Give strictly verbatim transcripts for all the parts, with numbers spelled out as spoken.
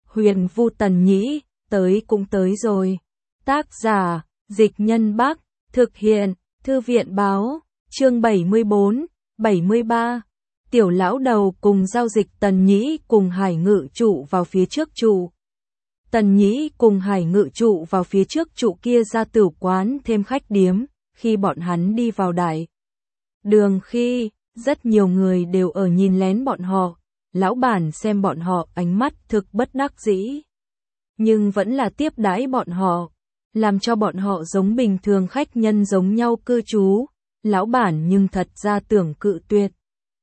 Huyền Vu Tần Nhĩ, tới cũng tới rồi. Tác giả, Dịch Nhân Bắc, thực hiện, Thư viện Báo, chương bảy mươi bốn, bảy mươi ba. Tiểu lão đầu cùng giao dịch Tần Nhĩ cùng Hải Ngự trụ vào phía trước trụ. Tần Nhĩ cùng Hải Ngự trụ vào phía trước trụ kia ra tửu quán thêm khách điếm, khi bọn hắn đi vào đại đường khi, rất nhiều người đều ở nhìn lén bọn họ, lão bản xem bọn họ ánh mắt thực bất đắc dĩ. Nhưng vẫn là tiếp đãi bọn họ, làm cho bọn họ giống bình thường khách nhân giống nhau cư trú, lão bản nhưng thật ra tưởng cự tuyệt.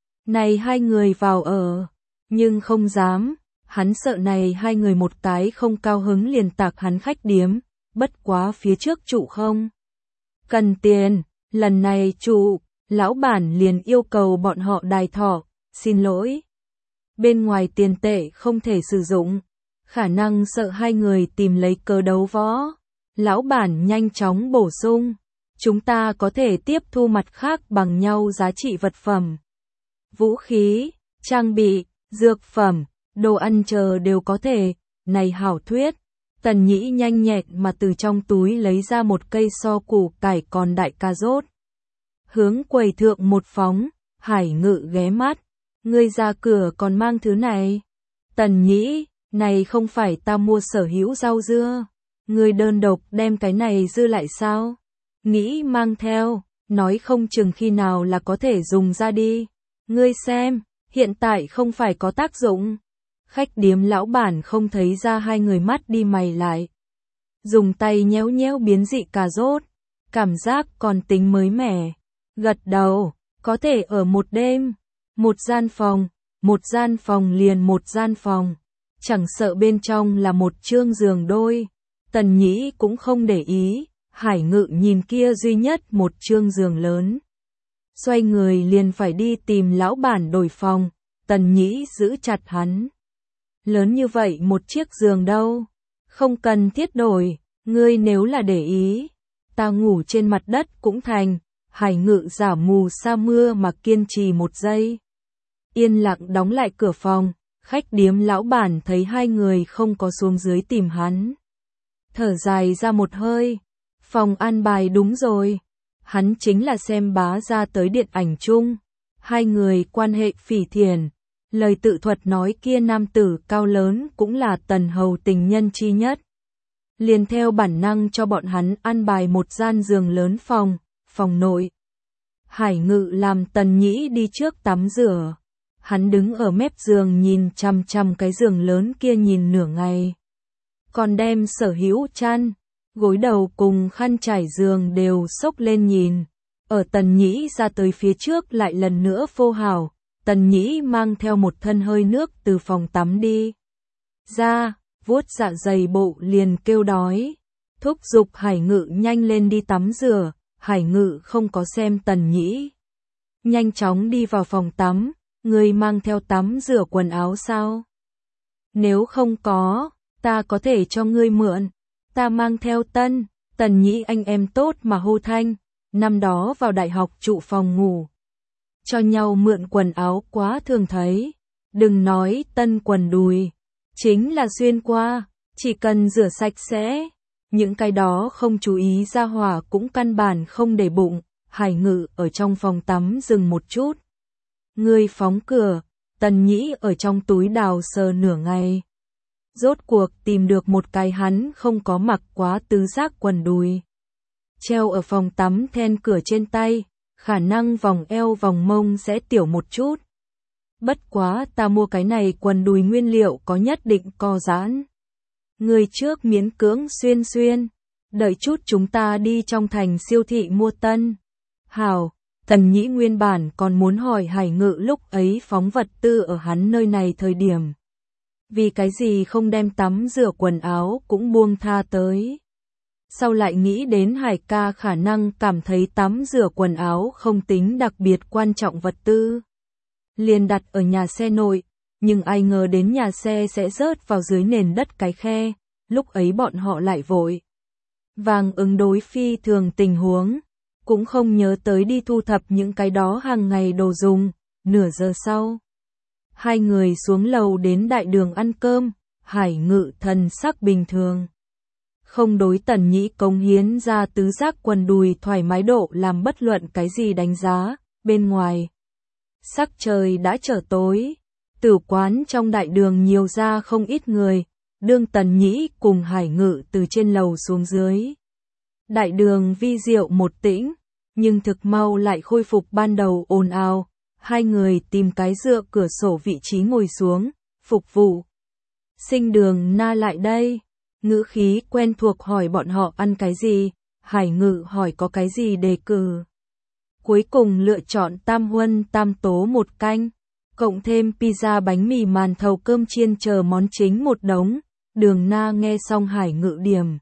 Này hai người vào ở, nhưng không dám, hắn sợ này hai người một cái không cao hứng liền tạc hắn khách điếm, bất quá phía trước trụ không cần tiền, lần này trụ, lão bản liền yêu cầu bọn họ đài thọ, xin lỗi. Bên ngoài tiền tệ không thể sử dụng, khả năng sợ hai người tìm lấy cớ đấu võ. Lão bản nhanh chóng bổ sung, chúng ta có thể tiếp thu mặt khác bằng nhau giá trị vật phẩm. Vũ khí, trang bị, dược phẩm, đồ ăn chờ đều có thể, này hảo thuyết. Tần Nhĩ nhanh nhẹn mà từ trong túi lấy ra một cây so củ cải còn đại cà rốt. Hướng quầy thượng một phóng, Hải Ngự ghé mắt, ngươi ra cửa còn mang thứ này. Tần Nhĩ, này không phải ta mua sở hữu rau dưa, ngươi đơn độc đem cái này dư lại sao? Nghĩ mang theo, nói không chừng khi nào là có thể dùng ra đi. Ngươi xem, hiện tại không phải có tác dụng. Khách điếm lão bản không thấy ra hai người mắt đi mày lại. Dùng tay nhéo nhéo biến dị cà rốt, cảm giác còn tính mới mẻ. Gật đầu, có thể ở một đêm, một gian phòng, một gian phòng liền một gian phòng. Chẳng sợ bên trong là một chương giường đôi. Tần Nhĩ cũng không để ý, Hải Ngự nhìn kia duy nhất một chương giường lớn. Xoay người liền phải đi tìm lão bản đổi phòng, Tần Nhĩ giữ chặt hắn. Lớn như vậy một chiếc giường đâu, không cần thiết đổi, ngươi nếu là để ý, ta ngủ trên mặt đất cũng thành. Hải Ngự giả mù sa mưa mà kiên trì một giây. Yên lặng đóng lại cửa phòng, khách điếm lão bản thấy hai người không có xuống dưới tìm hắn. Thở dài ra một hơi, phòng an bài đúng rồi, hắn chính là xem bá ra tới điện ảnh chung, hai người quan hệ phỉ thiền, lời tự thuật nói kia nam tử cao lớn cũng là Tần hầu tình nhân chi nhất. Liền theo bản năng cho bọn hắn an bài một gian giường lớn phòng, phòng nội. Hải Ngự làm Tần Nhĩ đi trước tắm rửa, hắn đứng ở mép giường nhìn chằm chằm cái giường lớn kia nhìn nửa ngày. Còn đem sở hữu chăn, gối đầu cùng khăn trải giường đều xốc lên nhìn. Ở Tần Nhĩ ra tới phía trước lại lần nữa phô hào, Tần Nhĩ mang theo một thân hơi nước từ phòng tắm đi ra, vuốt dạ dày bộ liền kêu đói. Thúc giục Hải Ngự nhanh lên đi tắm rửa, Hải Ngự không có xem Tần Nhĩ. Nhanh chóng đi vào phòng tắm, ngươi mang theo tắm rửa quần áo sao? Nếu không có, ta có thể cho ngươi mượn. Ta mang theo tân, Tần Nhĩ anh em tốt mà hô thanh, năm đó vào đại học trụ phòng ngủ. Cho nhau mượn quần áo quá thường thấy, đừng nói tân quần đùi, chính là xuyên qua, chỉ cần rửa sạch sẽ. Những cái đó không chú ý ra hỏa cũng căn bản không để bụng. Hải Ngự ở trong phòng tắm dừng một chút. Ngươi phóng cửa, Tần Nhĩ ở trong túi đào sờ nửa ngày. Rốt cuộc tìm được một cái hắn không có mặc quá tứ giác quần đùi. Treo ở phòng tắm then cửa trên tay, khả năng vòng eo vòng mông sẽ tiểu một chút. Bất quá ta mua cái này quần đùi nguyên liệu có nhất định co giãn. Người trước miễn cưỡng xuyên xuyên, đợi chút chúng ta đi trong thành siêu thị mua tân. Hảo, Tần Nhĩ nguyên bản còn muốn hỏi Hải Ngự lúc ấy phóng vật tư ở hắn nơi này thời điểm. Vì cái gì không đem tắm rửa quần áo cũng buông tha tới. Sau lại nghĩ đến Hải ca khả năng cảm thấy tắm rửa quần áo không tính đặc biệt quan trọng vật tư. Liền đặt ở nhà xe nội. Nhưng ai ngờ đến nhà xe sẽ rớt vào dưới nền đất cái khe, lúc ấy bọn họ lại vội vàng ứng đối phi thường tình huống, cũng không nhớ tới đi thu thập những cái đó hàng ngày đồ dùng. Nửa giờ sau, hai người xuống lầu đến đại đường ăn cơm, Hải Ngự thần sắc bình thường. Không đối Tần Nhĩ cống hiến ra tứ giác quần đùi thoải mái độ làm bất luận cái gì đánh giá, bên ngoài. Sắc trời đã trở tối, tử quán trong đại đường nhiều ra không ít người, đương Tần Nhĩ cùng Hải Ngự từ trên lầu xuống dưới. Đại đường vi diệu một tĩnh, nhưng thực mau lại khôi phục ban đầu ồn ào, hai người tìm cái dựa cửa sổ vị trí ngồi xuống, phục vụ. Sinh Đường Na lại đây, ngữ khí quen thuộc hỏi bọn họ ăn cái gì, Hải Ngự hỏi có cái gì đề cử. Cuối cùng lựa chọn tam huân tam tố một canh, cộng thêm pizza bánh mì màn thầu cơm chiên chờ món chính một đống. Đường Na nghe xong Hải Ngự điểm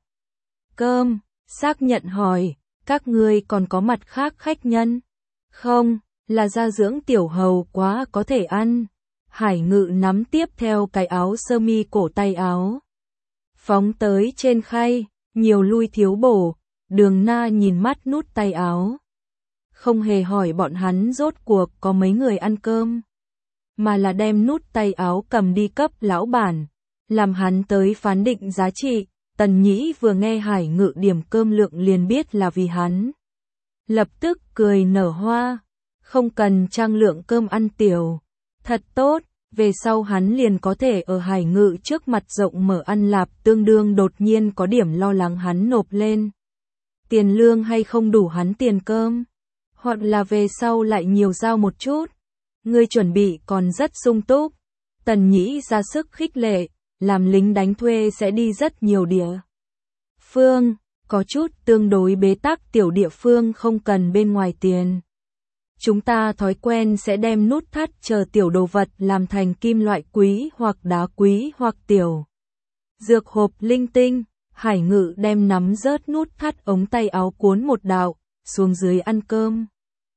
cơm, xác nhận hỏi, các ngươi còn có mặt khác khách nhân? Không, là gia dưỡng tiểu hầu quá có thể ăn. Hải Ngự nắm tiếp theo cái áo sơ mi cổ tay áo, phóng tới trên khay, nhiều lui thiếu bổ. Đường Na nhìn mắt nút tay áo, không hề hỏi bọn hắn rốt cuộc có mấy người ăn cơm, mà là đem nút tay áo cầm đi cấp lão bản, làm hắn tới phán định giá trị. Tần Nhĩ vừa nghe Hải Ngự điểm cơm lượng liền biết là vì hắn, lập tức cười nở hoa, không cần trang lượng cơm ăn tiểu, thật tốt, về sau hắn liền có thể ở Hải Ngự trước mặt rộng mở ăn lạp. Tương đương đột nhiên có điểm lo lắng hắn nộp lên tiền lương hay không đủ hắn tiền cơm, hoặc là về sau lại nhiều giao một chút. Ngươi chuẩn bị còn rất sung túc. Tần Nhĩ ra sức khích lệ, làm lính đánh thuê sẽ đi rất nhiều địa phương, có chút tương đối bế tắc tiểu địa phương không cần bên ngoài tiền. Chúng ta thói quen sẽ đem nút thắt chờ tiểu đồ vật làm thành kim loại quý hoặc đá quý hoặc tiểu dược hộp linh tinh. Hải Ngự đem nắm rớt nút thắt ống tay áo cuốn một đạo, xuống dưới ăn cơm.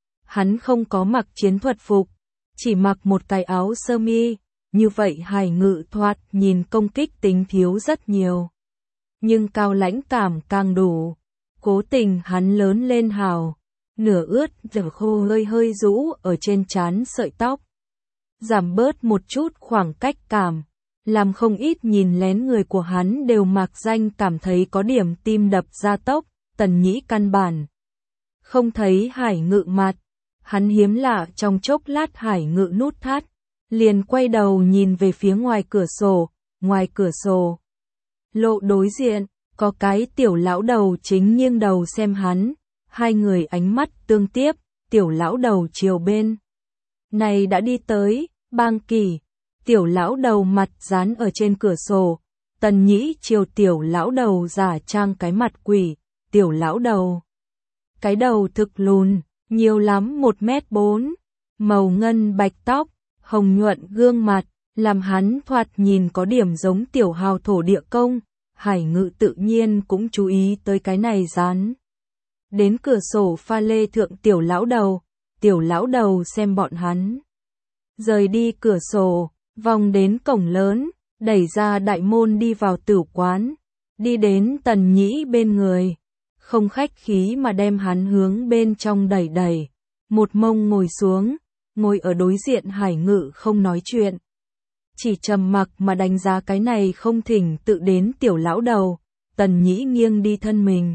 Hắn không có mặc chiến thuật phục, chỉ mặc một cái áo sơ mi, như vậy Hải Ngự thoạt nhìn công kích tính thiếu rất nhiều. Nhưng cao lãnh cảm càng đủ, cố tình hắn lớn lên hào, nửa ướt giờ khô hơi hơi rũ ở trên trán sợi tóc. Giảm bớt một chút khoảng cách cảm, làm không ít nhìn lén người của hắn đều mạc danh cảm thấy có điểm tim đập gia tốc. Tần Nhĩ căn bản không thấy Hải Ngự mặt, hắn hiếm lạ trong chốc lát Hải Ngự nút thắt, liền quay đầu nhìn về phía ngoài cửa sổ. Ngoài cửa sổ lộ đối diện có cái tiểu lão đầu chính nghiêng đầu xem hắn, hai người ánh mắt tương tiếp. Tiểu lão đầu chiều bên này đã đi tới, Bang Kỳ. Tiểu lão đầu mặt dán ở trên cửa sổ, Tần Nhĩ chiều tiểu lão đầu giả trang cái mặt quỷ. Tiểu lão đầu, cái đầu thực lùn, nhiều lắm một mét bốn, màu ngân bạch tóc, hồng nhuận gương mặt, làm hắn thoạt nhìn có điểm giống tiểu hào thổ địa công. Hải Ngự tự nhiên cũng chú ý tới cái này dán đến cửa sổ pha lê thượng tiểu lão đầu. Tiểu lão đầu xem bọn hắn rời đi cửa sổ, vòng đến cổng lớn, đẩy ra đại môn đi vào tử quán, đi đến Tần Nhĩ bên người, không khách khí mà đem hắn hướng bên trong đẩy đẩy, một mông ngồi xuống, ngồi ở đối diện Hải Ngự không nói chuyện, chỉ trầm mặc mà đánh giá cái này không thỉnh tự đến tiểu lão đầu. Tần Nhĩ nghiêng đi thân mình,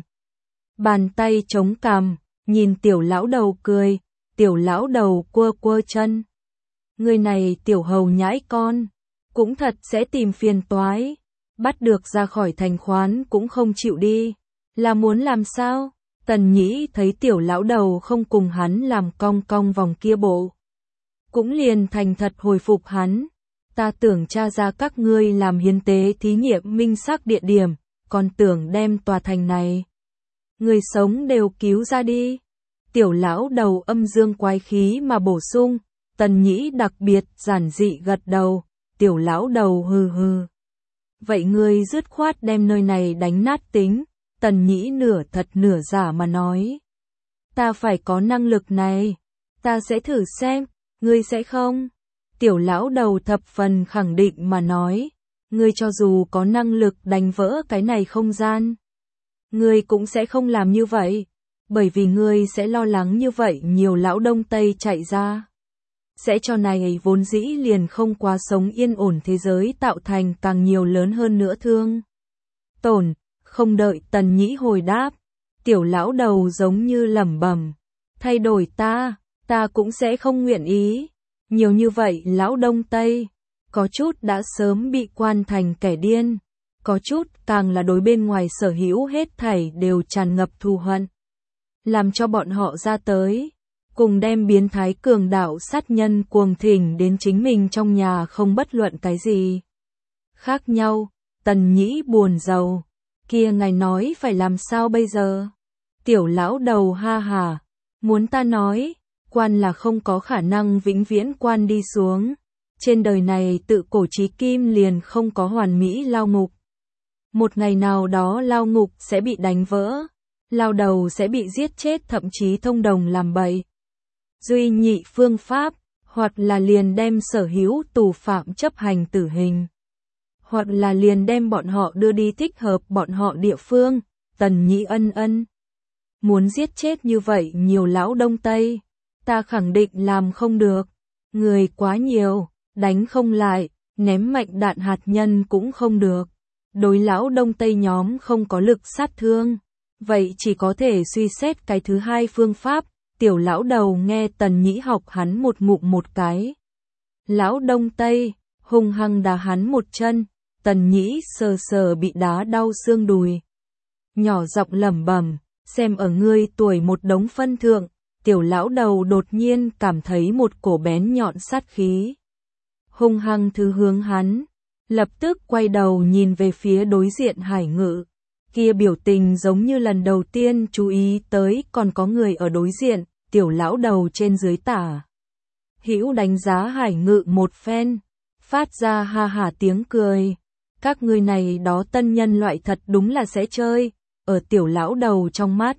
bàn tay chống cằm, nhìn tiểu lão đầu cười. Tiểu lão đầu quơ quơ chân, người này tiểu hầu nhãi con, cũng thật sẽ tìm phiền toái, bắt được ra khỏi thành khoán cũng không chịu đi, là muốn làm sao? Tần Nhĩ thấy tiểu lão đầu không cùng hắn làm cong cong vòng kia bộ, cũng liền thành thật hồi phục hắn. Ta tưởng tra ra các ngươi làm hiến tế thí nghiệm minh xác địa điểm, còn tưởng đem tòa thành này người sống đều cứu ra đi. Tiểu lão đầu âm dương quái khí mà bổ sung. Tần Nhĩ đặc biệt giản dị gật đầu. Tiểu lão đầu hừ hừ, vậy ngươi dứt khoát đem nơi này đánh nát tính. Tần Nhĩ nửa thật nửa giả mà nói, ta phải có năng lực này, ta sẽ thử xem, ngươi sẽ không? Tiểu lão đầu thập phần khẳng định mà nói, ngươi cho dù có năng lực đánh vỡ cái này không gian, ngươi cũng sẽ không làm như vậy, bởi vì ngươi sẽ lo lắng như vậy nhiều lão Đông Tây chạy ra. sẽ cho này vốn dĩ liền không quá sống yên ổn thế giới tạo thành càng nhiều lớn hơn nữa thương tổn. Không đợi Tần Nhĩ hồi đáp, tiểu lão đầu giống như lẩm bẩm, thay đổi ta, ta cũng sẽ không nguyện ý. Nhiều như vậy lão Đông Tây, có chút đã sớm bị quan thành kẻ điên, có chút càng là đối bên ngoài sở hữu hết thảy đều tràn ngập thù hận. Làm cho bọn họ ra tới, cùng đem biến thái cường đạo sát nhân cuồng thỉnh đến chính mình trong nhà không bất luận cái gì khác nhau. Tần Nhĩ buồn rầu, kia ngài nói phải làm sao bây giờ? Tiểu lão đầu ha hà, muốn ta nói, quan là không có khả năng vĩnh viễn quan đi xuống. Trên đời này tự cổ chí kim liền không có hoàn mỹ lao ngục. Một ngày nào đó lao ngục sẽ bị đánh vỡ, lao đầu sẽ bị giết chết, thậm chí thông đồng làm bậy. Duy nhị phương pháp, hoặc là liền đem sở hữu tù phạm chấp hành tử hình, hoặc là liền đem bọn họ đưa đi thích hợp bọn họ địa phương. Tần Nhĩ ân ân. Muốn giết chết như vậy nhiều lão Đông Tây, ta khẳng định làm không được. Người quá nhiều, đánh không lại, ném mạnh đạn hạt nhân cũng không được. Đối lão Đông Tây nhóm không có lực sát thương, vậy chỉ có thể suy xét cái thứ hai phương pháp. Tiểu lão đầu nghe Tần Nhĩ học hắn một ngụm một cái. Lão Đông Tây hung hăng đá hắn một chân, Tần Nhĩ sờ sờ bị đá đau xương đùi, nhỏ giọng lẩm bẩm, xem ở ngươi tuổi một đống phân thượng. Tiểu lão đầu đột nhiên cảm thấy một cổ bén nhọn sát khí hung hăng thứ hướng hắn, lập tức quay đầu nhìn về phía đối diện Hải Ngự, kia biểu tình giống như lần đầu tiên chú ý tới còn có người ở đối diện. Tiểu lão đầu trên dưới tả hữu đánh giá Hải Ngự một phen, phát ra ha hả tiếng cười. Các ngươi này đó tân nhân loại thật đúng là sẽ chơi. Ở tiểu lão đầu trong mắt,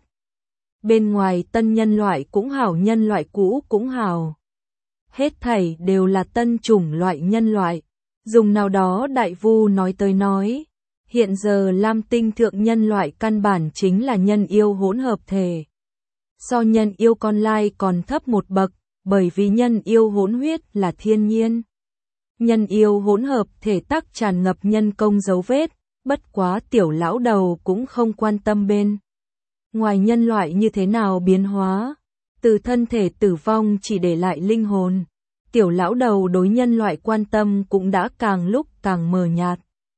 bên ngoài tân nhân loại cũng hảo, nhân loại cũ cũng hảo, hết thảy đều là tân chủng loại nhân loại. Dùng nào đó đại vu nói tới nói, hiện giờ Lam Tinh thượng nhân loại căn bản chính là nhân yêu hỗn hợp thể. So nhân yêu con lai còn thấp một bậc, bởi vì nhân yêu hỗn huyết là thiên nhiên. Nhân yêu hỗn hợp thể tắc tràn ngập nhân công dấu vết, bất quá tiểu lão đầu cũng không quan tâm bên ngoài nhân loại như thế nào biến hóa, từ thân thể tử vong chỉ để lại linh hồn. Tiểu lão đầu đối nhân loại quan tâm cũng đã càng lúc càng mờ nhạt.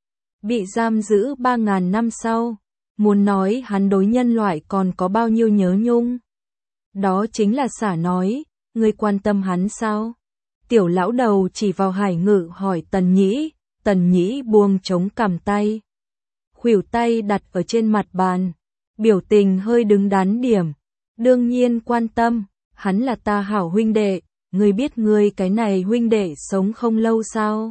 Bị giam giữ ba ngàn năm sau, muốn nói hắn đối nhân loại còn có bao nhiêu nhớ nhung, đó chính là xả nói. Ngươi quan tâm hắn sao? Tiểu lão đầu chỉ vào Hải Ngự hỏi Tần Nhĩ. Tần Nhĩ buông trống cằm tay, khuỷu tay đặt ở trên mặt bàn, biểu tình hơi đứng đắn điểm. Đương nhiên quan tâm, hắn là ta hảo huynh đệ. Ngươi biết ngươi cái này huynh đệ sống không lâu sao?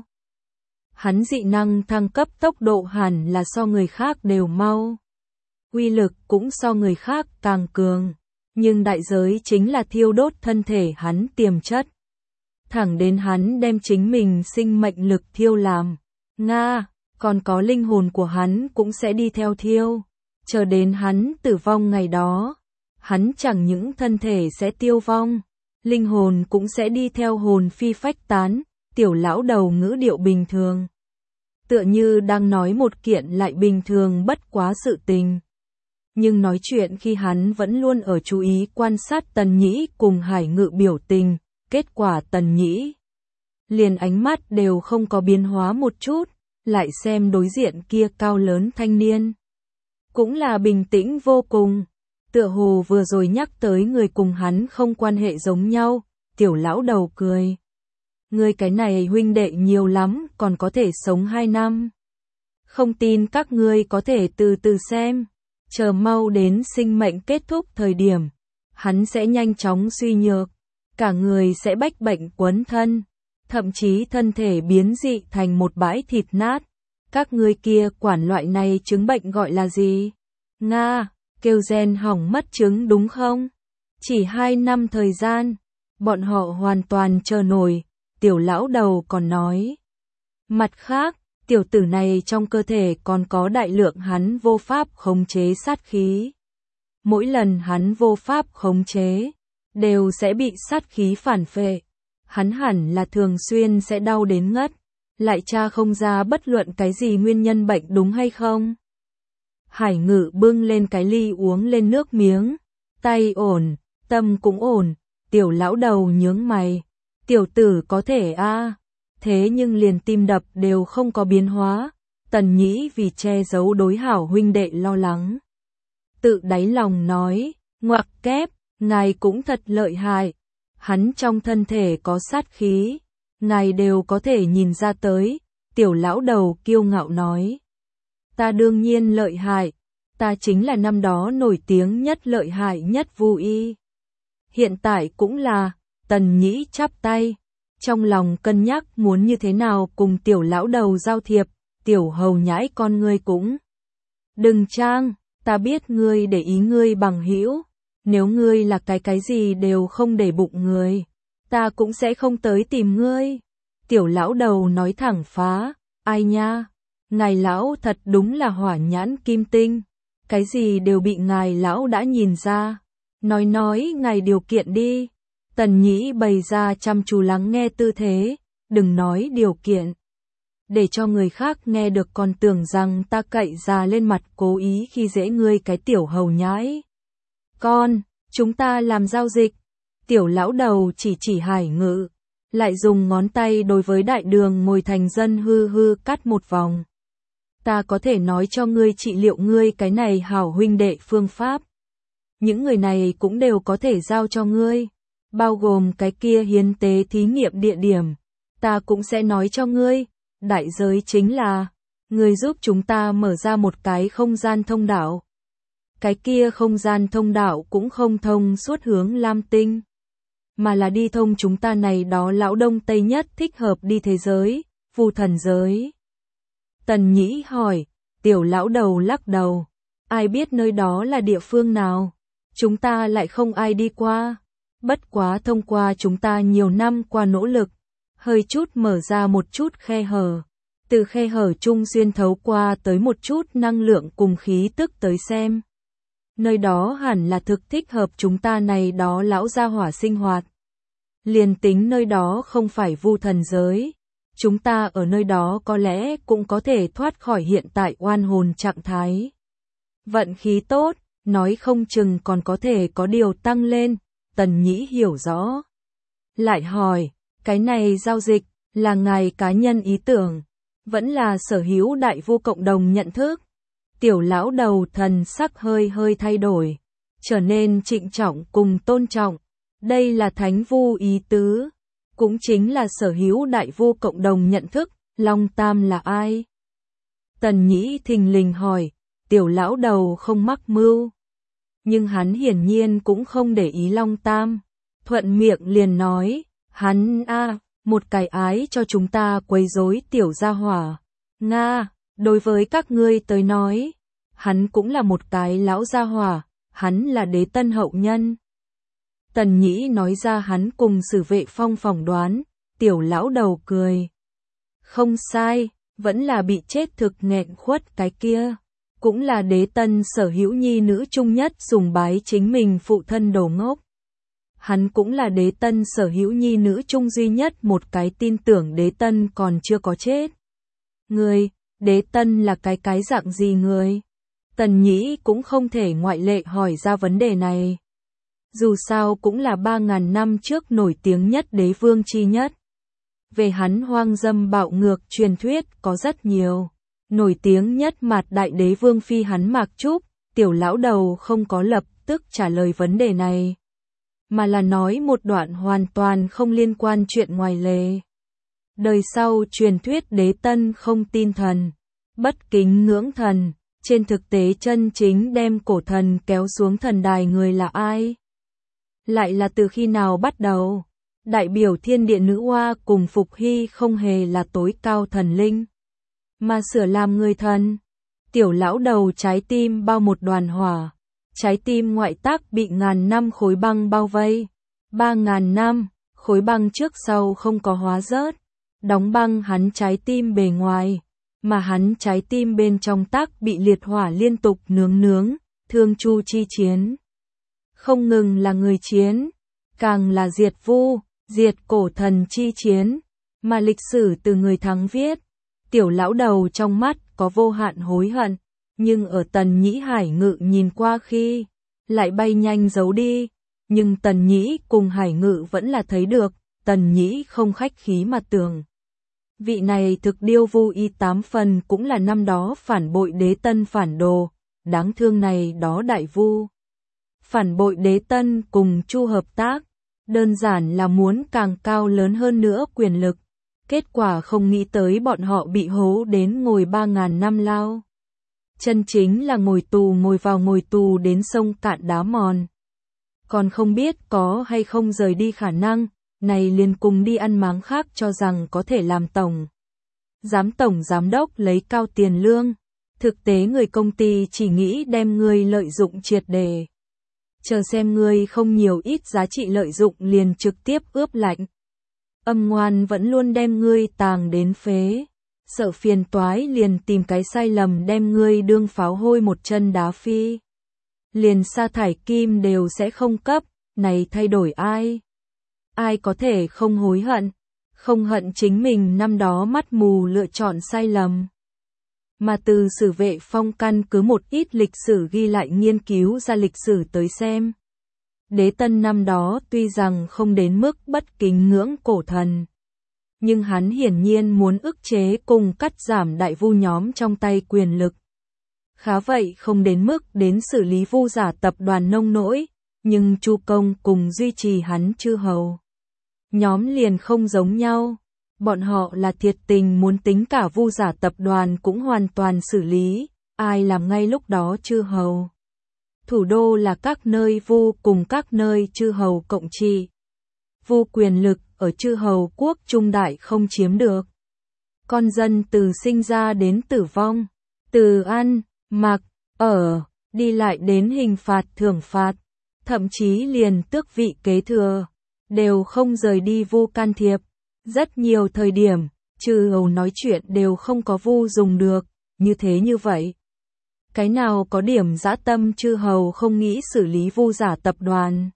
Hắn dị năng thăng cấp tốc độ hẳn là so người khác đều mau, uy lực cũng so người khác càng cường, nhưng đại giới chính là thiêu đốt thân thể hắn tiềm chất, thẳng đến hắn đem chính mình sinh mệnh lực thiêu làm. Nga, còn có linh hồn của hắn cũng sẽ đi theo thiêu, chờ đến hắn tử vong ngày đó, hắn chẳng những thân thể sẽ tiêu vong, linh hồn cũng sẽ đi theo hồn phi phách tán. Tiểu lão đầu ngữ điệu bình thường, tựa như đang nói một kiện lại bình thường bất quá sự tình. Nhưng nói chuyện khi hắn vẫn luôn ở chú ý quan sát Tần Nhĩ cùng Hải Ngự biểu tình, kết quả Tần Nhĩ liền ánh mắt đều không có biến hóa một chút, lại xem đối diện kia cao lớn thanh niên, cũng là bình tĩnh vô cùng, tựa hồ vừa rồi nhắc tới người cùng hắn không quan hệ giống nhau. Tiểu lão đầu cười, ngươi cái này huynh đệ nhiều lắm, còn có thể sống hai năm. Không tin các ngươi có thể từ từ xem, chờ mau đến sinh mệnh kết thúc thời điểm, hắn sẽ nhanh chóng suy nhược, cả người sẽ bách bệnh quấn thân, thậm chí thân thể biến dị thành một bãi thịt nát. Các ngươi kia quản loại này chứng bệnh gọi là gì? Nga, kêu gen hỏng mất chứng đúng không? Chỉ hai năm thời gian, bọn họ hoàn toàn chờ nổi. Tiểu lão đầu còn nói, mặt khác, tiểu tử này trong cơ thể còn có đại lượng hắn vô pháp khống chế sát khí. Mỗi lần hắn vô pháp khống chế, đều sẽ bị sát khí phản phệ. hắn hẳn là thường xuyên sẽ đau đến ngất, lại tra không ra bất luận cái gì nguyên nhân bệnh đúng hay không. Hải Ngự bưng lên cái ly uống lên nước miếng, tay ổn, tâm cũng ổn, tiểu lão đầu nhướng mày, tiểu tử có thể a, thế nhưng liền tim đập đều không có biến hóa, Tần Nhĩ vì che giấu đối hảo huynh đệ lo lắng. Tự đáy lòng nói, ngoặc kép, ngài cũng thật lợi hại, hắn trong thân thể có sát khí, ngài đều có thể nhìn ra tới, tiểu lão đầu kiêu ngạo nói. Ta đương nhiên lợi hại, ta chính là năm đó nổi tiếng nhất lợi hại nhất Vu Y. Hiện tại cũng là, Tần Nhĩ chắp tay, trong lòng cân nhắc muốn như thế nào cùng tiểu lão đầu giao thiệp, tiểu hầu nhãi con ngươi cũng. Đừng trang, ta biết ngươi để ý ngươi bằng hữu, nếu ngươi là cái cái gì đều không để bụng người, ta cũng sẽ không tới tìm ngươi. Tiểu lão đầu nói thẳng phá, ai nha, ngài lão thật đúng là hỏa nhãn kim tinh, cái gì đều bị ngài lão đã nhìn ra, nói nói ngài điều kiện đi. Tần Nhĩ bày ra chăm chú lắng nghe tư thế, đừng nói điều kiện. Để cho người khác nghe được còn tưởng rằng ta cậy ra lên mặt cố ý khi dễ ngươi cái tiểu hầu nhãi. Con, chúng ta làm giao dịch. Tiểu lão đầu chỉ chỉ Hải Ngự, lại dùng ngón tay đối với đại đường ngồi thành dân hư hư cắt một vòng. Ta có thể nói cho ngươi trị liệu ngươi cái này hảo huynh đệ phương pháp. Những người này cũng đều có thể giao cho ngươi, bao gồm cái kia hiến tế thí nghiệm địa điểm. Ta cũng sẽ nói cho ngươi, đại giới chính là, ngươi giúp chúng ta mở ra một cái không gian thông đạo. Cái kia không gian thông đạo cũng không thông suốt hướng Lam Tinh, mà là đi thông chúng ta này đó lão đông tây nhất thích hợp đi thế giới, Vu thần giới. Tần Nhĩ hỏi, tiểu lão đầu lắc đầu, ai biết nơi đó là địa phương nào, chúng ta lại không ai đi qua, bất quá thông qua chúng ta nhiều năm qua nỗ lực, hơi chút mở ra một chút khe hở, từ khe hở trung xuyên thấu qua tới một chút năng lượng cùng khí tức tới xem. Nơi đó hẳn là thực thích hợp chúng ta này đó lão gia hỏa sinh hoạt. Liền tính nơi đó không phải Vu thần giới, chúng ta ở nơi đó có lẽ cũng có thể thoát khỏi hiện tại oan hồn trạng thái. Vận khí tốt, nói không chừng còn có thể có điều tăng lên, Tần Nhĩ hiểu rõ. Lại hỏi, cái này giao dịch, là ngài cá nhân ý tưởng, vẫn là sở hữu đại vu cộng đồng nhận thức. Tiểu lão đầu thần sắc hơi hơi thay đổi, trở nên trịnh trọng cùng tôn trọng. Đây là thánh vu ý tứ, cũng chính là sở hữu đại vu cộng đồng nhận thức, Long Tam là ai? Tần Nhĩ thình lình hỏi, tiểu lão đầu không mắc mưu. Nhưng hắn hiển nhiên cũng không để ý Long Tam, thuận miệng liền nói, hắn a, một cái ái cho chúng ta quấy rối tiểu gia hỏa. Nga, đối với các ngươi tới nói, hắn cũng là một cái lão gia hỏa, hắn là đế tân hậu nhân. Tần Nhĩ nói ra hắn cùng Sử Vệ Phong phỏng đoán, tiểu lão đầu cười. Không sai, vẫn là bị chết thực nghẹn khuất cái kia. Cũng là đế tân sở hữu nhi nữ chung nhất sùng bái chính mình phụ thân đồ ngốc. Hắn cũng là đế tân sở hữu nhi nữ chung duy nhất một cái tin tưởng đế tân còn chưa có chết. Người, đế tân là cái cái dạng gì người? Tần Nhĩ cũng không thể ngoại lệ hỏi ra vấn đề này. Dù sao cũng là ba ngàn năm trước nổi tiếng nhất đế vương chi nhất. Về hắn hoang dâm bạo ngược truyền thuyết có rất nhiều. Nổi tiếng nhất mặt đại đế vương phi hắn Mạc Trúc, tiểu lão đầu không có lập tức trả lời vấn đề này. Mà là nói một đoạn hoàn toàn không liên quan chuyện ngoài lề. Đời sau truyền thuyết đế tân không tin thần, bất kính ngưỡng thần, trên thực tế chân chính đem cổ thần kéo xuống thần đài người là ai? Lại là từ khi nào bắt đầu? Đại biểu thiên địa nữ oa cùng Phục Hy không hề là tối cao thần linh, mà sửa làm người thần. Tiểu lão đầu trái tim bao một đoàn hỏa, trái tim ngoại tác bị ngàn năm khối băng bao vây. Ba ngàn năm, khối băng trước sau không có hóa rớt, đóng băng hắn trái tim bề ngoài, mà hắn trái tim bên trong tác bị liệt hỏa liên tục nướng nướng, thương chu chi chiến. Không ngừng là người chiến, càng là diệt vu, diệt cổ thần chi chiến, mà lịch sử từ người thắng viết. Tiểu lão đầu trong mắt có vô hạn hối hận, nhưng ở Tần Nhĩ Hải Ngự nhìn qua khi, lại bay nhanh giấu đi, nhưng Tần Nhĩ cùng Hải Ngự vẫn là thấy được, Tần Nhĩ không khách khí mà tưởng. Vị này thực điêu vu y tám phần cũng là năm đó phản bội Đế Tân phản đồ, đáng thương này đó đại vu. Phản bội Đế Tân cùng Chu hợp tác, đơn giản là muốn càng cao lớn hơn nữa quyền lực, kết quả không nghĩ tới bọn họ bị hố đến ngồi ba ngàn năm lao. Chân chính là ngồi tù ngồi vào ngồi tù đến sông cạn đá mòn. Còn không biết có hay không rời đi khả năng, này liền cùng đi ăn máng khác cho rằng có thể làm tổng. Giám tổng giám đốc lấy cao tiền lương, thực tế người công ty chỉ nghĩ đem ngươi lợi dụng triệt đề. Chờ xem ngươi không nhiều ít giá trị lợi dụng liền trực tiếp ướp lạnh. Âm ngoan vẫn luôn đem ngươi tàng đến phế. Sợ phiền toái liền tìm cái sai lầm đem ngươi đương pháo hôi một chân đá phi. Liền sa thải kim đều sẽ không cấp, này thay đổi ai? Ai có thể không hối hận? Không hận chính mình năm đó mắt mù lựa chọn sai lầm. Mà từ sử vệ phong căn cứ một ít lịch sử ghi lại nghiên cứu ra lịch sử tới xem. Đế Tân năm đó tuy rằng không đến mức bất kính ngưỡng cổ thần, nhưng hắn hiển nhiên muốn ức chế cùng cắt giảm đại vu nhóm trong tay quyền lực. Khá vậy không đến mức đến xử lý vu giả tập đoàn nông nỗi, nhưng Chu Công cùng duy trì hắn chư hầu. Nhóm liền không giống nhau, bọn họ là thiệt tình muốn tính cả vu giả tập đoàn cũng hoàn toàn xử lý, ai làm ngay lúc đó chư hầu. Thủ đô là các nơi vu cùng các nơi chư hầu cộng trị. Vu quyền lực ở chư hầu quốc trung đại không chiếm được. Con dân từ sinh ra đến tử vong, từ ăn, mặc, ở, đi lại đến hình phạt thưởng phạt, thậm chí liền tước vị kế thừa, đều không rời đi vu can thiệp. Rất nhiều thời điểm, chư hầu nói chuyện đều không có vu dùng được, như thế như vậy. Cái nào có điểm dã tâm chư hầu không nghĩ xử lý vu giả tập đoàn.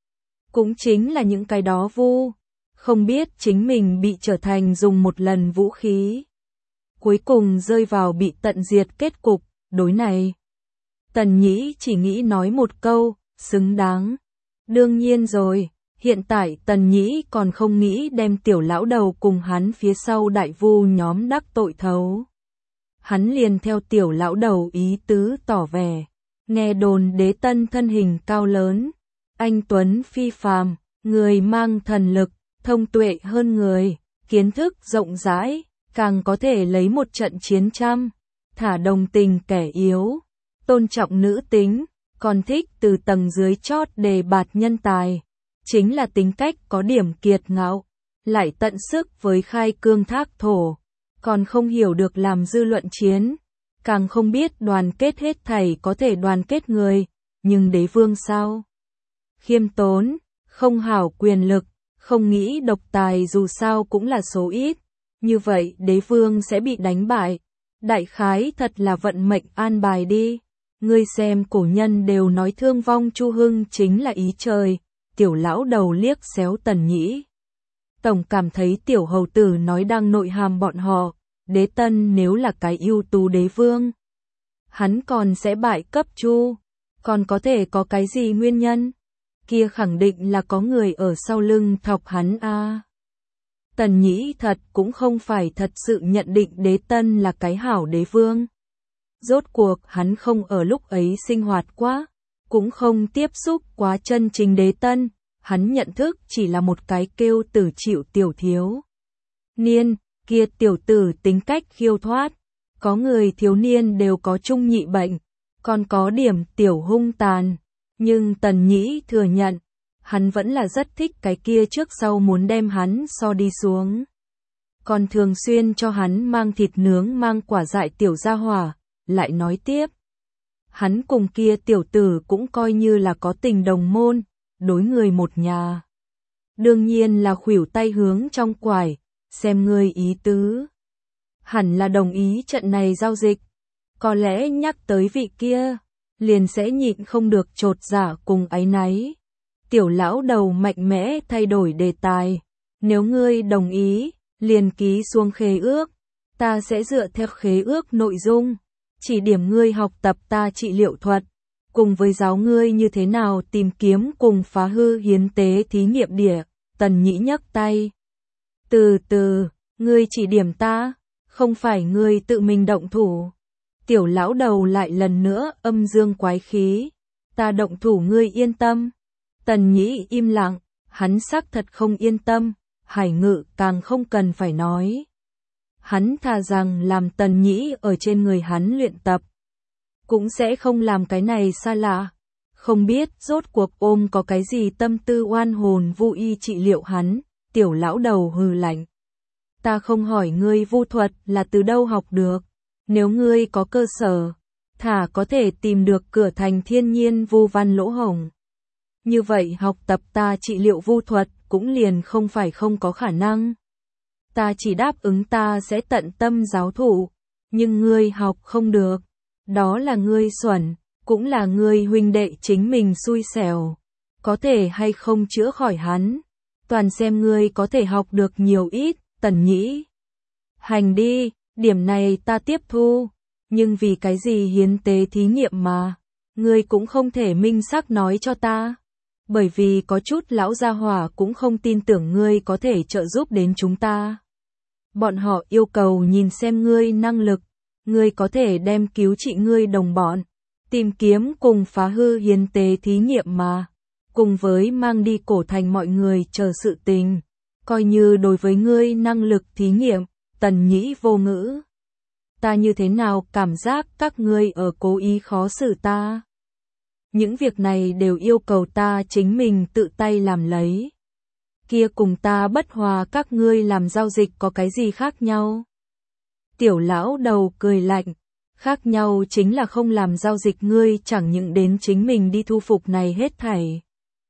Cũng chính là những cái đó vu, không biết chính mình bị trở thành dùng một lần vũ khí. Cuối cùng rơi vào bị tận diệt kết cục, đối này. Tần Nhĩ chỉ nghĩ nói một câu, xứng đáng. Đương nhiên rồi, hiện tại Tần Nhĩ còn không nghĩ đem tiểu lão đầu cùng hắn phía sau đại vu nhóm đắc tội thấu. Hắn liền theo tiểu lão đầu ý tứ tỏ vẻ, nghe đồn Đế Tân thân hình cao lớn, anh tuấn phi phàm, người mang thần lực, thông tuệ hơn người, kiến thức rộng rãi, càng có thể lấy một trận chiến trăm, thả đồng tình kẻ yếu, tôn trọng nữ tính, còn thích từ tầng dưới chót đề bạt nhân tài, chính là tính cách có điểm kiệt ngạo, lại tận sức với khai cương thác thổ, còn không hiểu được làm dư luận chiến, càng không biết đoàn kết hết thảy có thể đoàn kết người, nhưng đế vương sao? Khiêm tốn, không hảo quyền lực, không nghĩ độc tài dù sao cũng là số ít, như vậy đế vương sẽ bị đánh bại. Đại khái thật là vận mệnh an bài đi. Ngươi xem cổ nhân đều nói thương vong Chu Hưng chính là ý trời, tiểu lão đầu liếc xéo Tần Nhĩ. Tổng cảm thấy tiểu hầu tử nói đang nội hàm bọn họ, Đế Tân nếu là cái ưu tú đế vương, hắn còn sẽ bại cấp Chu, còn có thể có cái gì nguyên nhân? Kia khẳng định là có người ở sau lưng thọc hắn a. À. Tần Nhĩ thật cũng không phải thật sự nhận định Đế Tân là cái hảo đế vương. Rốt cuộc hắn không ở lúc ấy sinh hoạt quá, cũng không tiếp xúc quá chân chính Đế Tân, hắn nhận thức chỉ là một cái kêu tử chịu tiểu thiếu niên, kia tiểu tử tính cách khiêu thoát, có người thiếu niên đều có trung nhị bệnh, còn có điểm tiểu hung tàn, nhưng Tần Nhĩ thừa nhận, hắn vẫn là rất thích cái kia trước sau muốn đem hắn so đi xuống. Còn thường xuyên cho hắn mang thịt nướng mang quả dại tiểu gia hỏa, lại nói tiếp. Hắn cùng kia tiểu tử cũng coi như là có tình đồng môn, đối người một nhà. Đương nhiên là khuỷu tay hướng trong quải, xem ngươi ý tứ. Hẳn là đồng ý trận này giao dịch. Có lẽ nhắc tới vị kia, liền sẽ nhịn không được chột dạ cùng áy náy. Tiểu lão đầu mạnh mẽ thay đổi đề tài. Nếu ngươi đồng ý, liền ký xuống khế ước. Ta sẽ dựa theo khế ước nội dung, chỉ điểm ngươi học tập ta trị liệu thuật, cùng với giáo ngươi như thế nào tìm kiếm cùng phá hư hiến tế thí nghiệm địa. Tần Nhĩ nhấc tay. Từ từ, ngươi chỉ điểm ta, không phải ngươi tự mình động thủ. Tiểu lão đầu lại lần nữa âm dương quái khí. Ta động thủ ngươi yên tâm. Tần Nhĩ im lặng, hắn xác thật không yên tâm, Hải Ngự càng không cần phải nói. Hắn thà rằng làm Tần Nhĩ ở trên người hắn luyện tập, cũng sẽ không làm cái này xa lạ. Không biết rốt cuộc ôm có cái gì tâm tư oan hồn vu y trị liệu hắn. Tiểu lão đầu hừ lạnh. Ta không hỏi ngươi vu thuật là từ đâu học được. Nếu ngươi có cơ sở, thả có thể tìm được cửa thành thiên nhiên vu văn lỗ hổng. Như vậy học tập ta trị liệu vu thuật cũng liền không phải không có khả năng. Ta chỉ đáp ứng ta sẽ tận tâm giáo thụ, nhưng ngươi học không được. Đó là ngươi xuẩn, cũng là ngươi huynh đệ chính mình xui xẻo. Có thể hay không chữa khỏi hắn, toàn xem ngươi có thể học được nhiều ít. Tần Nhĩ. Hành đi, điểm này ta tiếp thu. Nhưng vì cái gì hiến tế thí nghiệm mà, ngươi cũng không thể minh xác nói cho ta. Bởi vì có chút lão gia hỏa cũng không tin tưởng ngươi có thể trợ giúp đến chúng ta. Bọn họ yêu cầu nhìn xem ngươi năng lực, ngươi có thể đem cứu trị ngươi đồng bọn, tìm kiếm cùng phá hư hiến tế thí nghiệm mà, cùng với mang đi cổ thành mọi người chờ sự tình. Coi như đối với ngươi năng lực thí nghiệm. Tần Nhĩ vô ngữ. Ta như thế nào cảm giác các ngươi ở cố ý khó xử ta. Những việc này đều yêu cầu ta chính mình tự tay làm lấy. Kia cùng ta bất hòa các ngươi làm giao dịch có cái gì khác nhau? Tiểu lão đầu cười lạnh. Khác nhau chính là không làm giao dịch, ngươi chẳng những đến chính mình đi thu phục này hết thảy,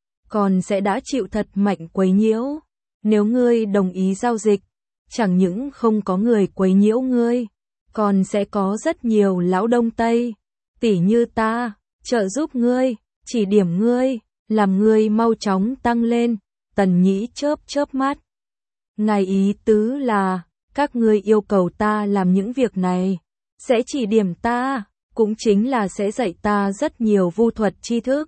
còn sẽ đã chịu thật mạnh quấy nhiễu. Nếu ngươi đồng ý giao dịch, chẳng những không có người quấy nhiễu ngươi, còn sẽ có rất nhiều lão đông tây, tỉ như ta, trợ giúp ngươi, chỉ điểm ngươi, làm ngươi mau chóng tăng lên. Tần Nhĩ chớp chớp mắt. Ngài ý tứ là, các ngươi yêu cầu ta làm những việc này, sẽ chỉ điểm ta, cũng chính là sẽ dạy ta rất nhiều vu thuật tri thức.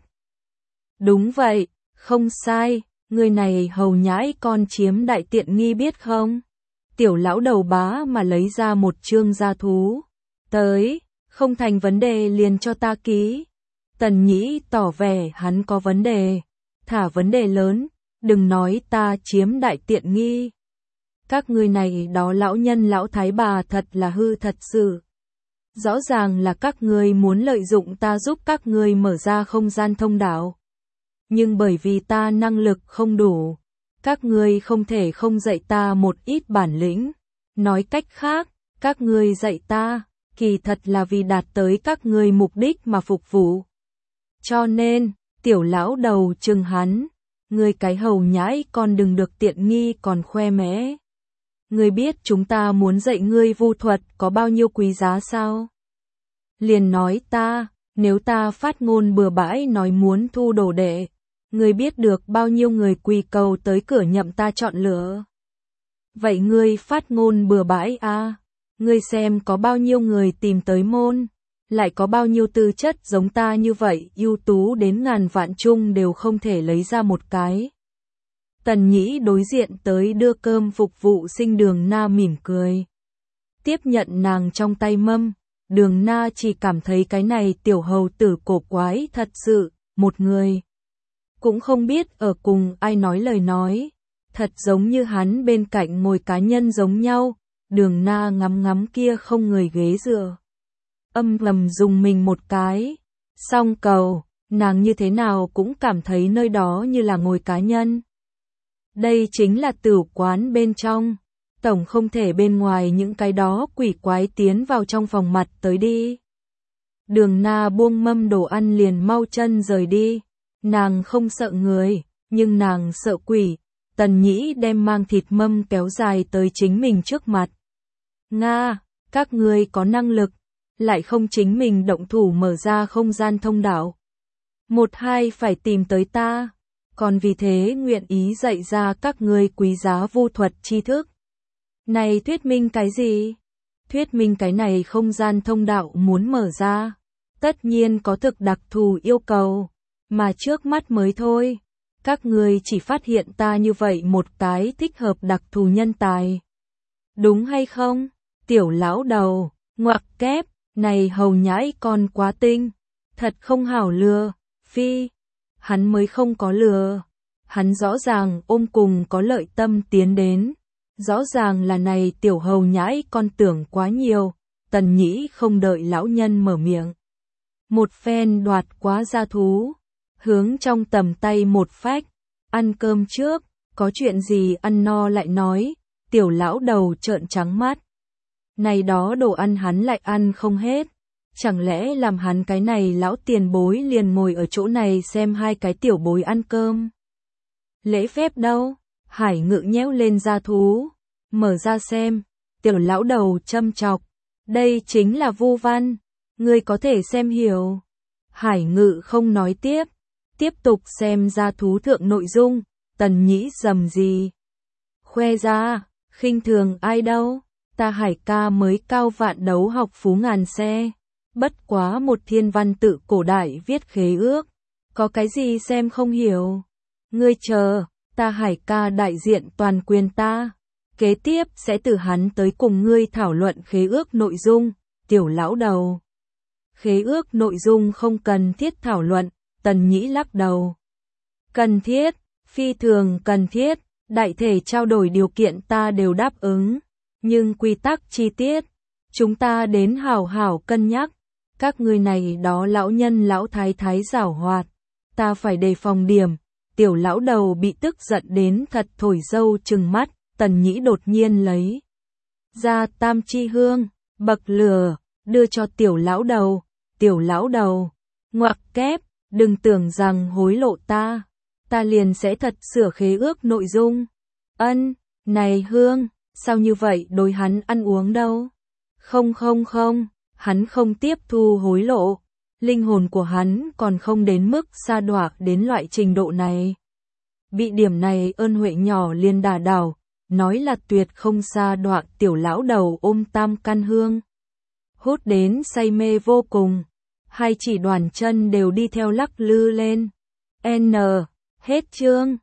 Đúng vậy, không sai. Người này hầu nhãi con chiếm đại tiện nghi biết không? Tiểu lão đầu bá mà lấy ra một chương gia thú. Tới, không thành vấn đề liền cho ta ký. Tần Nhĩ tỏ vẻ hắn có vấn đề. Thả vấn đề lớn, đừng nói ta chiếm đại tiện nghi. Các ngươi này đó lão nhân lão thái bà thật là hư thật sự. Rõ ràng là các ngươi muốn lợi dụng ta giúp các ngươi mở ra không gian thông đạo. Nhưng bởi vì ta năng lực không đủ, các ngươi không thể không dạy ta một ít bản lĩnh. Nói cách khác, các ngươi dạy ta, kỳ thật là vì đạt tới các ngươi mục đích mà phục vụ. Cho nên, tiểu lão đầu trừng hắn, ngươi cái hầu nhãi con đừng được tiện nghi còn khoe mẽ. Ngươi biết chúng ta muốn dạy ngươi vu thuật có bao nhiêu quý giá sao? Liền nói ta, nếu ta phát ngôn bừa bãi nói muốn thu đồ đệ, ngươi biết được bao nhiêu người quỳ cầu tới cửa nhậm ta chọn lựa. Vậy ngươi phát ngôn bừa bãi à? Ngươi xem có bao nhiêu người tìm tới môn, lại có bao nhiêu tư chất giống ta như vậy, ưu tú đến ngàn vạn chung đều không thể lấy ra một cái. Tần Nhĩ đối diện tới đưa cơm phục vụ sinh Đường Na mỉm cười. Tiếp nhận nàng trong tay mâm, Đường Na chỉ cảm thấy cái này tiểu hầu tử cổ quái thật sự, một người. Cũng không biết ở cùng ai nói lời nói, thật giống như hắn bên cạnh ngồi cá nhân giống nhau. Đường Na ngắm ngắm kia không người ghế dựa, âm thầm dùng mình một cái. Song cầu, nàng như thế nào cũng cảm thấy nơi đó như là ngồi cá nhân. Đây chính là tửu quán bên trong, tổng không thể bên ngoài những cái đó quỷ quái tiến vào trong phòng mặt tới đi. Đường Na buông mâm đồ ăn liền mau chân rời đi. Nàng không sợ người, nhưng nàng sợ quỷ. Tần Nhĩ đem mang thịt mâm kéo dài tới chính mình trước mặt. Nga, các ngươi có năng lực, lại không chính mình động thủ mở ra không gian thông đạo. Một hai phải tìm tới ta. còn vì thế nguyện ý dạy ra các ngươi quý giá vu thuật tri thức. Này thuyết minh cái gì? Thuyết minh cái này không gian thông đạo muốn mở ra, tất nhiên có thực đặc thù yêu cầu, mà trước mắt mới thôi. Các ngươi chỉ phát hiện ta như vậy một cái thích hợp đặc thù nhân tài. Đúng hay không? Tiểu lão đầu, ngoặc kép, này hầu nhãi con quá tinh, thật không hảo lừa, phi. Hắn mới không có lừa, hắn rõ ràng ôm cùng có lợi tâm tiến đến. Rõ ràng là này tiểu hầu nhãi con tưởng quá nhiều, Tần Nhĩ không đợi lão nhân mở miệng. Một phen đoạt quá gia thú, hướng trong tầm tay một phách, ăn cơm trước, có chuyện gì ăn no lại nói, tiểu lão đầu trợn trắng mắt. Này đó đồ ăn hắn lại ăn không hết, chẳng lẽ làm hắn cái này lão tiền bối liền ngồi ở chỗ này xem hai cái tiểu bối ăn cơm. Lễ phép đâu? Hải Ngự nhéo lên gia thú, mở ra xem, tiểu lão đầu châm chọc, đây chính là vu văn, ngươi có thể xem hiểu. Hải Ngự không nói tiếp, tiếp tục xem gia thú thượng nội dung, Tần Nhĩ rầm gì. Khoe ra, khinh thường ai đâu, ta Hải ca mới cao vạn đấu học phú ngàn xe, bất quá một thiên văn tự cổ đại viết khế ước, có cái gì xem không hiểu. Ngươi chờ, ta Hải ca đại diện toàn quyền ta, kế tiếp sẽ từ hắn tới cùng ngươi thảo luận khế ước nội dung, tiểu lão đầu. Khế ước nội dung không cần thiết thảo luận, Tần Nhĩ lắc đầu. Cần thiết, phi thường cần thiết, đại thể trao đổi điều kiện ta đều đáp ứng, nhưng quy tắc chi tiết, chúng ta đến hảo hảo cân nhắc. Các ngươi này đó lão nhân lão thái thái giảo hoạt, ta phải đề phòng điểm. Tiểu lão đầu bị tức giận đến thật thổi dâu trừng mắt, Tần Nhĩ đột nhiên lấy ra tam chi hương, bậc lửa, đưa cho tiểu lão đầu. Tiểu lão đầu, ngoặc kép, đừng tưởng rằng hối lộ ta, ta liền sẽ thật sửa khế ước nội dung. Ân, này hương, sao như vậy đối hắn ăn uống đâu? Không không không, hắn không tiếp thu hối lộ. Linh hồn của hắn còn không đến mức sa đọa đến loại trình độ này. Bị điểm này ơn huệ nhỏ liền đả đảo, nói là tuyệt không sa đọa. Tiểu lão đầu ôm tam căn hương, hút đến say mê vô cùng, hai chỉ đoàn chân đều đi theo lắc lư lên. N. Hết chương.